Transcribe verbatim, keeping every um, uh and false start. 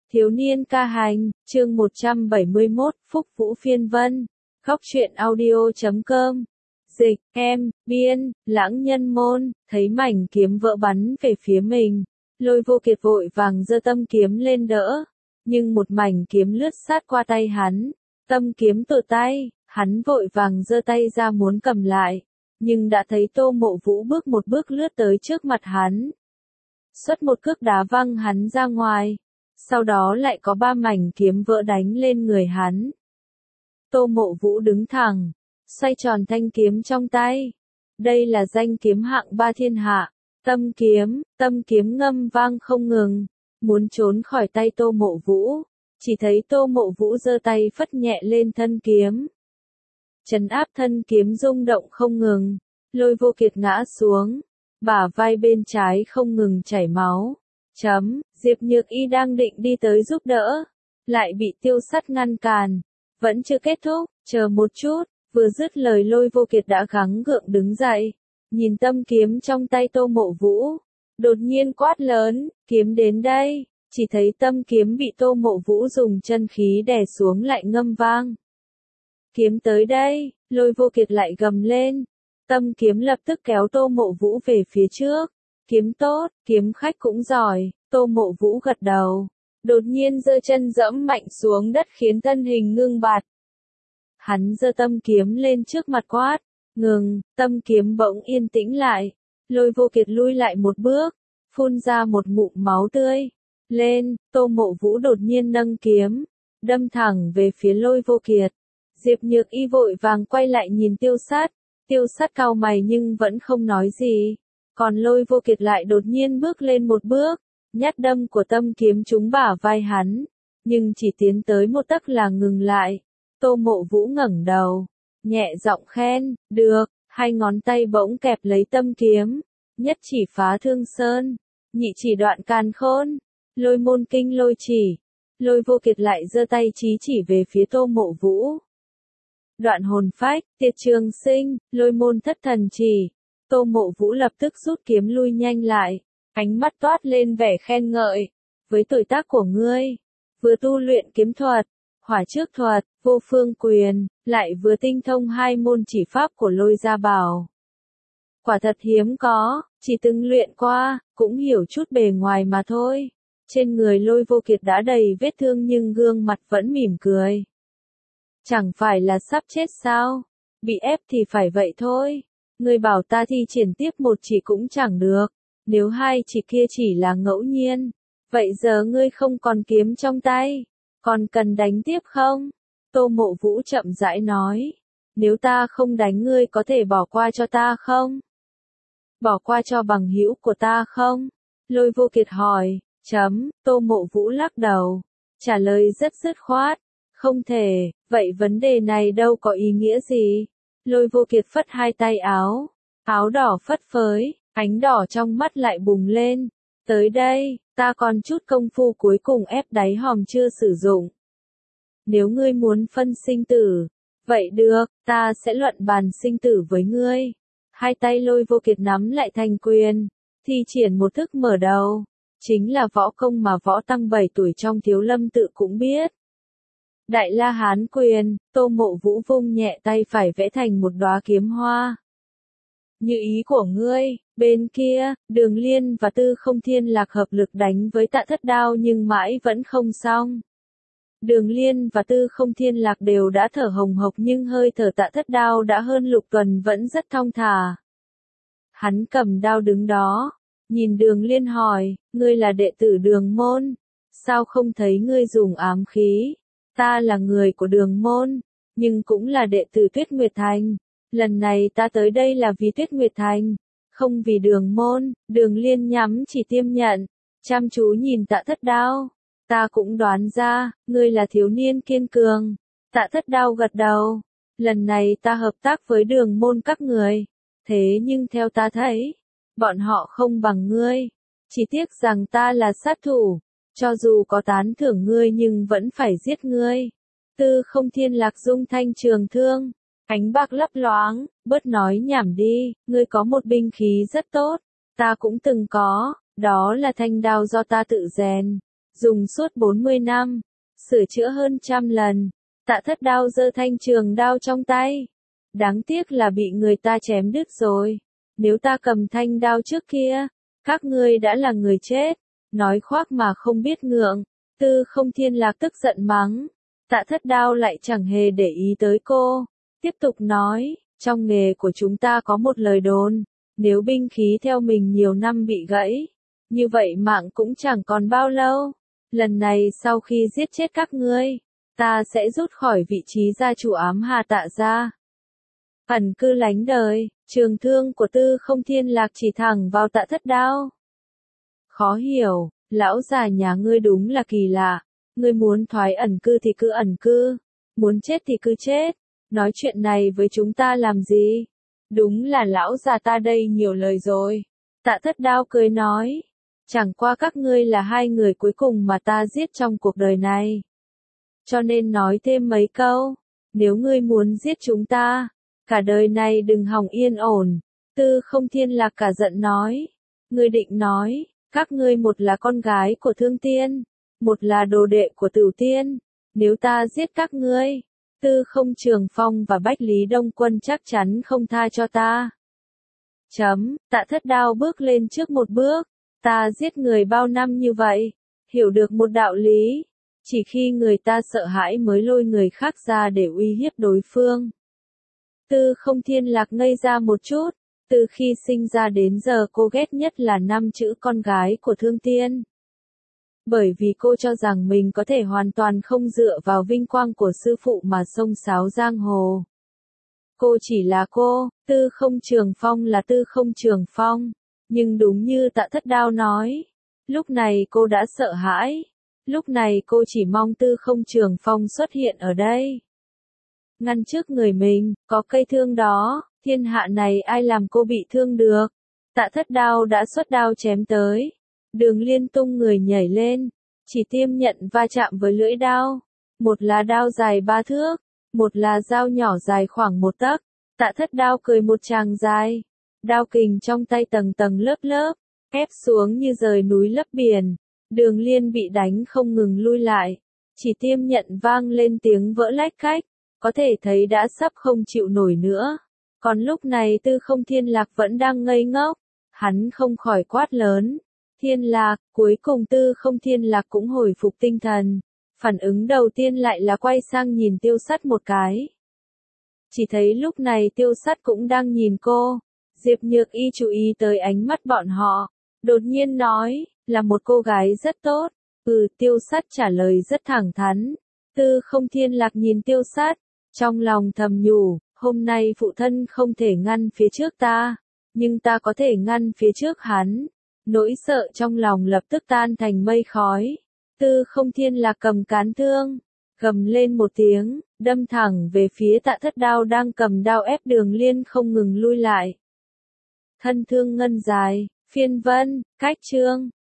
Thiếu niên ca hành, chương một trăm bảy mươi mốt, Phúc Vũ Phiên Vân, Góc truyện audio chấm com. Dịch, em, biên, lãng nhân môn, thấy mảnh kiếm vỡ bắn về phía mình. Lôi Vô Kiệt vội vàng giơ tâm kiếm lên đỡ. Nhưng một mảnh kiếm lướt sát qua tay hắn. Tâm kiếm tụt tay, hắn vội vàng giơ tay ra muốn cầm lại. Nhưng đã thấy Tô Mộ Vũ bước một bước lướt tới trước mặt hắn. Xuất một cước đá văng hắn ra ngoài. Sau đó lại có ba mảnh kiếm vỡ đánh lên người hắn. Tô Mộ Vũ đứng thẳng, xoay tròn thanh kiếm trong tay. Đây là danh kiếm hạng ba thiên hạ. Tâm kiếm, tâm kiếm ngâm vang không ngừng, muốn trốn khỏi tay Tô Mộ Vũ. Chỉ thấy Tô Mộ Vũ giơ tay phất nhẹ lên thân kiếm. Trấn áp thân kiếm rung động không ngừng, Lôi Vô Kiệt ngã xuống, bả vai bên trái không ngừng chảy máu. Chấm, Diệp Nhược Y đang định đi tới giúp đỡ, lại bị Tiêu Sắt ngăn cản. Vẫn chưa kết thúc, chờ một chút, vừa dứt lời Lôi Vô Kiệt đã gắng gượng đứng dậy, nhìn tâm kiếm trong tay Tô Mộ Vũ, đột nhiên quát lớn, kiếm đến đây, chỉ thấy tâm kiếm bị Tô Mộ Vũ dùng chân khí đè xuống lại ngâm vang. Kiếm tới đây, Lôi Vô Kiệt lại gầm lên, tâm kiếm lập tức kéo Tô Mộ Vũ về phía trước. Kiếm tốt, kiếm khách cũng giỏi, Tô Mộ Vũ gật đầu. Đột nhiên giơ chân dẫm mạnh xuống đất khiến thân hình ngưng bạt. Hắn giơ tâm kiếm lên trước mặt quát, ngừng, tâm kiếm bỗng yên tĩnh lại. Lôi Vô Kiệt lui lại một bước, phun ra một ngụm máu tươi. Lên, Tô Mộ Vũ đột nhiên nâng kiếm, đâm thẳng về phía Lôi Vô Kiệt. Diệp Nhược Y vội vàng quay lại nhìn Tiêu Sắt, Tiêu Sắt cau mày nhưng vẫn không nói gì. Còn Lôi Vô Kiệt lại đột nhiên bước lên một bước, nhát đâm của tâm kiếm trúng bả vai hắn, nhưng chỉ tiến tới một tấc là ngừng lại. Tô Mộ Vũ ngẩng đầu, nhẹ giọng khen, được, hai ngón tay bỗng kẹp lấy tâm kiếm, nhất chỉ phá thương sơn, nhị chỉ đoạn càn khôn, lôi môn kinh lôi chỉ. Lôi Vô Kiệt lại giơ tay chí chỉ về phía Tô Mộ Vũ. Đoạn hồn phách, tiệt trường sinh, lôi môn thất thần chỉ. Tô Mộ Vũ lập tức rút kiếm lui nhanh lại, ánh mắt toát lên vẻ khen ngợi. Với tuổi tác của ngươi, vừa tu luyện kiếm thuật, hỏa trước thuật, vô phương quyền, lại vừa tinh thông hai môn chỉ pháp của Lôi Gia Bảo. Quả thật hiếm có, chỉ từng luyện qua, cũng hiểu chút bề ngoài mà thôi. Trên người Lôi Vô Kiệt đã đầy vết thương nhưng gương mặt vẫn mỉm cười. Chẳng phải là sắp chết sao? Bị ép thì phải vậy thôi. Ngươi bảo ta thi triển tiếp một chỉ cũng chẳng được, nếu hai chỉ kia chỉ là ngẫu nhiên, vậy giờ ngươi không còn kiếm trong tay, còn cần đánh tiếp không? Tô Mộ Vũ chậm rãi nói, nếu ta không đánh ngươi có thể bỏ qua cho ta không? Bỏ qua cho bằng hữu của ta không? Lôi Vô Kiệt hỏi, chấm, Tô Mộ Vũ lắc đầu, trả lời rất dứt khoát, không thể, vậy vấn đề này đâu có ý nghĩa gì? Lôi Vô Kiệt phất hai tay áo, áo đỏ phất phới, ánh đỏ trong mắt lại bùng lên. Tới đây, ta còn chút công phu cuối cùng ép đáy hòm chưa sử dụng. Nếu ngươi muốn phân sinh tử, vậy được, ta sẽ luận bàn sinh tử với ngươi. Hai tay Lôi Vô Kiệt nắm lại thành quyền, thi triển một thức mở đầu, chính là võ công mà võ tăng bảy tuổi trong Thiếu Lâm tự cũng biết. Đại La Hán quyền, Tô Mộ Vũ vung nhẹ tay phải vẽ thành một đóa kiếm hoa. Như ý của ngươi, bên kia, Đường Liên và Tư Không Thiên Lạc hợp lực đánh với Tạ Thất Đao nhưng mãi vẫn không xong. Đường Liên và Tư Không Thiên Lạc đều đã thở hồng hộc nhưng hơi thở Tạ Thất Đao đã hơn Lục Tuần vẫn rất thong thả. Hắn cầm đao đứng đó, nhìn Đường Liên hỏi, ngươi là đệ tử Đường môn, sao không thấy ngươi dùng ám khí? Ta là người của Đường môn, nhưng cũng là đệ tử Tuyết Nguyệt Thành. Lần này ta tới đây là vì Tuyết Nguyệt Thành, không vì Đường môn. Đường Liên nhắm chỉ tiêm nhận, chăm chú nhìn Tạ Thất Đao. Ta cũng đoán ra, ngươi là thiếu niên kiên cường. Tạ Thất Đao gật đầu. Lần này ta hợp tác với Đường môn các người. Thế nhưng theo ta thấy, bọn họ không bằng ngươi. Chỉ tiếc rằng ta là sát thủ. Cho dù có tán thưởng ngươi nhưng vẫn phải giết ngươi. Tư Không Thiên Lạc dung thanh trường thương, ánh bạc lấp loáng, bớt nói nhảm đi, ngươi có một binh khí rất tốt, ta cũng từng có, đó là thanh đao do ta tự rèn. dùng suốt bốn mươi năm, sửa chữa hơn trăm lần. Tạ Thất Đao giơ thanh trường đao trong tay. Đáng tiếc là bị người ta chém đứt rồi. Nếu ta cầm thanh đao trước kia, các ngươi đã là người chết. Nói khoác mà không biết ngượng. Tư Không Thiên Lạc tức giận mắng. Tạ Thất Đao lại chẳng hề để ý tới cô. Tiếp tục nói, trong nghề của chúng ta có một lời đồn. Nếu binh khí theo mình nhiều năm bị gãy, như vậy mạng cũng chẳng còn bao lâu. Lần này sau khi giết chết các ngươi, ta sẽ rút khỏi vị trí gia chủ ám hà Tạ gia. Ẩn cư lánh đời, trường thương của Tư Không Thiên Lạc chỉ thẳng vào Tạ Thất Đao. Khó hiểu, lão già nhà ngươi đúng là kỳ lạ. Ngươi muốn thoái ẩn cư thì cứ ẩn cư, muốn chết thì cứ chết. Nói chuyện này với chúng ta làm gì? Đúng là lão già ta đây nhiều lời rồi. Tạ Thất Đao cười nói. Chẳng qua các ngươi là hai người cuối cùng mà ta giết trong cuộc đời này. Cho nên nói thêm mấy câu. Nếu ngươi muốn giết chúng ta, cả đời này đừng hòng yên ổn. Tư Không Thiên Lạc cả giận nói. Ngươi định nói, các ngươi một là con gái của Thương Tiên, một là đồ đệ của Tửu Tiên. Nếu ta giết các ngươi, Tư Không Trường Phong và Bách Lý Đông Quân chắc chắn không tha cho ta. Chấm, Tạ Thất Đao bước lên trước một bước. Ta giết người bao năm như vậy, hiểu được một đạo lý. Chỉ khi người ta sợ hãi mới lôi người khác ra để uy hiếp đối phương. Tư Không Thiên Lạc ngây ra một chút. Từ khi sinh ra đến giờ cô ghét nhất là năm chữ con gái của Thương Tiên. Bởi vì cô cho rằng mình có thể hoàn toàn không dựa vào vinh quang của sư phụ mà xông xáo giang hồ. Cô chỉ là cô, Tư Không Trường Phong là Tư Không Trường Phong. Nhưng đúng như Tạ Thất Đao nói, lúc này cô đã sợ hãi. Lúc này cô chỉ mong Tư Không Trường Phong xuất hiện ở đây. Ngăn trước người mình, có cây thương đó, thiên hạ này ai làm cô bị thương được. Tạ Thất Đao đã xuất đao chém tới. Đường Liên tung người nhảy lên, chỉ tiêm nhận va chạm với lưỡi đao. Một là đao dài ba thước, một là dao nhỏ dài khoảng một tấc. Tạ Thất Đao cười một tràng dài. Đao kình trong tay tầng tầng lớp lớp, ép xuống như rời núi lấp biển. Đường Liên bị đánh không ngừng lui lại. Chỉ tiêm nhận vang lên tiếng vỡ lách cách, có thể thấy đã sắp không chịu nổi nữa. Còn lúc này Tư Không Thiên Lạc vẫn đang ngây ngốc. Hắn không khỏi quát lớn. Thiên Lạc, cuối cùng Tư Không Thiên Lạc cũng hồi phục tinh thần. Phản ứng đầu tiên lại là quay sang nhìn Tiêu Sắt một cái. Chỉ thấy lúc này Tiêu Sắt cũng đang nhìn cô. Diệp Nhược Y chú ý tới ánh mắt bọn họ. Đột nhiên nói, là một cô gái rất tốt. Ừ, Tiêu Sắt trả lời rất thẳng thắn. Tư Không Thiên Lạc nhìn Tiêu Sắt, trong lòng thầm nhủ, hôm nay phụ thân không thể ngăn phía trước ta, nhưng ta có thể ngăn phía trước hắn. Nỗi sợ trong lòng lập tức tan thành mây khói. Tư Không Thiên Lạc cầm cán thương, gầm lên một tiếng, đâm thẳng về phía Tạ Thất Đao đang cầm đao ép Đường Liên không ngừng lui lại. Thân thương ngân dài, phiên vân, cách chương.